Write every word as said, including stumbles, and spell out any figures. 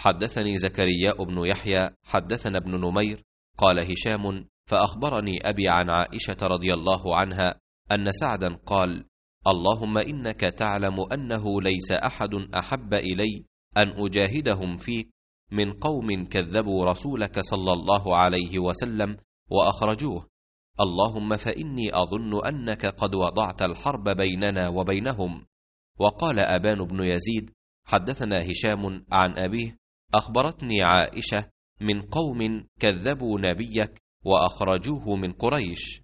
حدثني زكرياء بن يحيى حدثنا ابن نمير قال هشام فأخبرني أبي عن عائشة رضي الله عنها أن سعدا قال: اللهم إنك تعلم أنه ليس أحد أحب إلي أن أجاهدهم فيك من قوم كذبوا رسولك صلى الله عليه وسلم وأخرجوه، اللهم فإني أظن أنك قد وضعت الحرب بيننا وبينهم. وقال أبان بن يزيد حدثنا هشام عن أبيه أخبرتني عائشة من قوم كذبوا نبيك وأخرجوه من قريش.